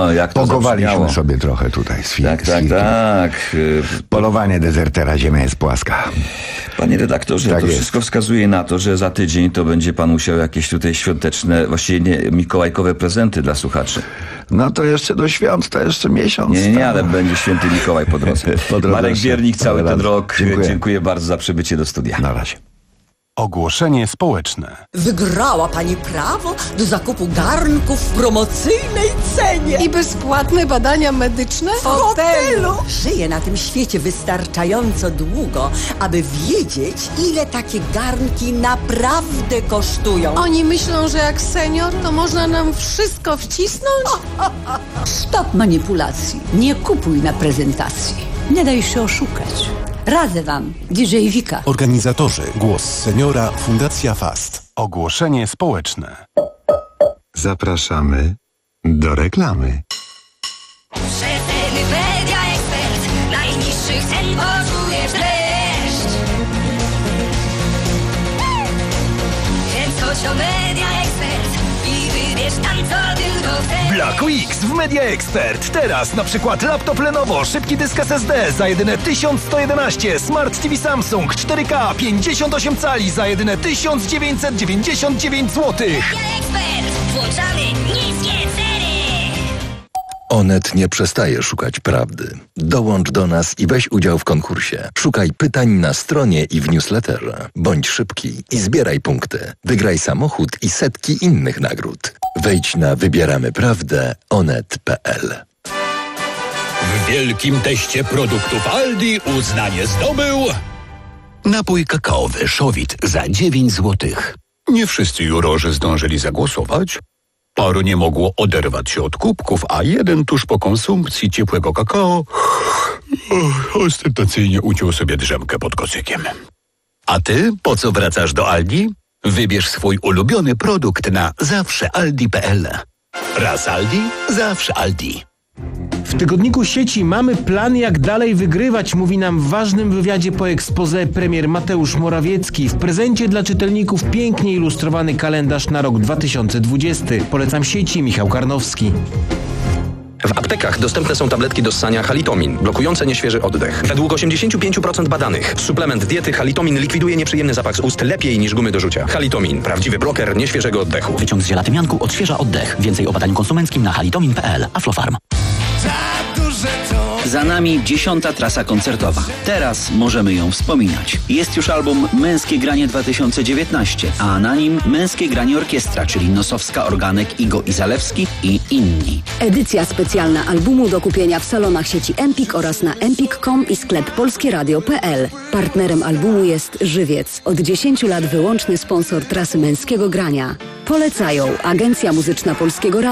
No, jak to Pogowaliśmy zabrzmiało. sobie trochę tutaj z film. Tak, tak, tak. Polowanie dezertera, ziemia jest płaska. Panie redaktorze, Tak to jest. wszystko wskazuje na to, że za tydzień to będzie pan musiał jakieś tutaj świąteczne, właściwie nie, mikołajkowe prezenty dla słuchaczy. No to jeszcze do świąt, to jeszcze miesiąc. Nie, nie, nie, tam. ale będzie święty Mikołaj po drodze. Po drodze Marek jeszcze. Biernik cały Dobra, ten rok. dziękuję. Dziękuję bardzo za przybycie do studia. Na razie. Ogłoszenie społeczne. Wygrała pani prawo do zakupu garnków w promocyjnej cenie. I bezpłatne badania medyczne W hotelu. Żyję na tym świecie wystarczająco długo, aby wiedzieć, ile takie garnki naprawdę kosztują. Oni myślą, że jak senior, to można nam wszystko wcisnąć? Stop manipulacji. Nie kupuj na prezentacji. Nie daj się oszukać. Radzę wam, D J Wika. Organizatorzy. Głos seniora. Fundacja Fast. Ogłoszenie społeczne. Zapraszamy do reklamy. Przeceny Media Expert. Najniższych cen poczujesz dreszcz. Więc chodź do Media Expert i wybierz tam, co tylko chcesz. Black Weeks w Media Expert. Teraz na przykład laptop Lenovo, szybki dysk S S D za jedyne tysiąc sto jedenaście, Smart T V Samsung cztery K pięćdziesiąt osiem cali za jedyne tysiąc dziewięćset dziewięćdziesiąt dziewięć złotych. Media Expert. Włączamy niskie ceny. Onet nie przestaje szukać prawdy. Dołącz do nas i weź udział w konkursie. Szukaj pytań na stronie i w newsletterze. Bądź szybki i zbieraj punkty. Wygraj samochód i setki innych nagród. Wejdź na wybieramy prawdę onet kropka p l. W wielkim teście produktów Aldi uznanie zdobył napój kakaowy Szowit za dziewięć złotych. Nie wszyscy jurorzy zdążyli zagłosować. Paru nie mogło oderwać się od kubków, a jeden tuż po konsumpcji ciepłego kakao ostentacyjnie uciął sobie drzemkę pod kocykiem. A ty po co wracasz do Aldi? Wybierz swój ulubiony produkt na zawsze aldi kropka p l. Raz Aldi, zawsze Aldi. W tygodniku sieci Mamy plan, jak dalej wygrywać, mówi nam w ważnym wywiadzie po exposé premier Mateusz Morawiecki. W prezencie dla czytelników pięknie ilustrowany kalendarz na rok dwa tysiące dwudziesty. Polecam sieci, Michał Karnowski. W aptekach dostępne są tabletki do ssania Halitomin, blokujące nieświeży oddech. Według osiemdziesiąt pięć procent badanych suplement diety Halitomin likwiduje nieprzyjemny zapach z ust lepiej niż gumy do rzucia. Halitomin, prawdziwy bloker nieświeżego oddechu. Wyciąg z ziela tymianku odświeża oddech. Więcej o badaniu konsumenckim na halitomin kropka p l. Aflofarm. Za nami dziesiąta trasa koncertowa. Teraz możemy ją wspominać. Jest już album Męskie Granie dwa tysiące dziewiętnaście, a na nim Męskie Granie Orkiestra, czyli Nosowska, Organek, Igo i Zalewski i inni. Edycja specjalna albumu do kupienia w salonach sieci Empik oraz na empik kropka com i sklep polskieradio kropka p l. Partnerem albumu jest Żywiec. Od dziesięciu lat wyłączny sponsor trasy Męskiego Grania. Polecają Agencja Muzyczna Polskiego Radia.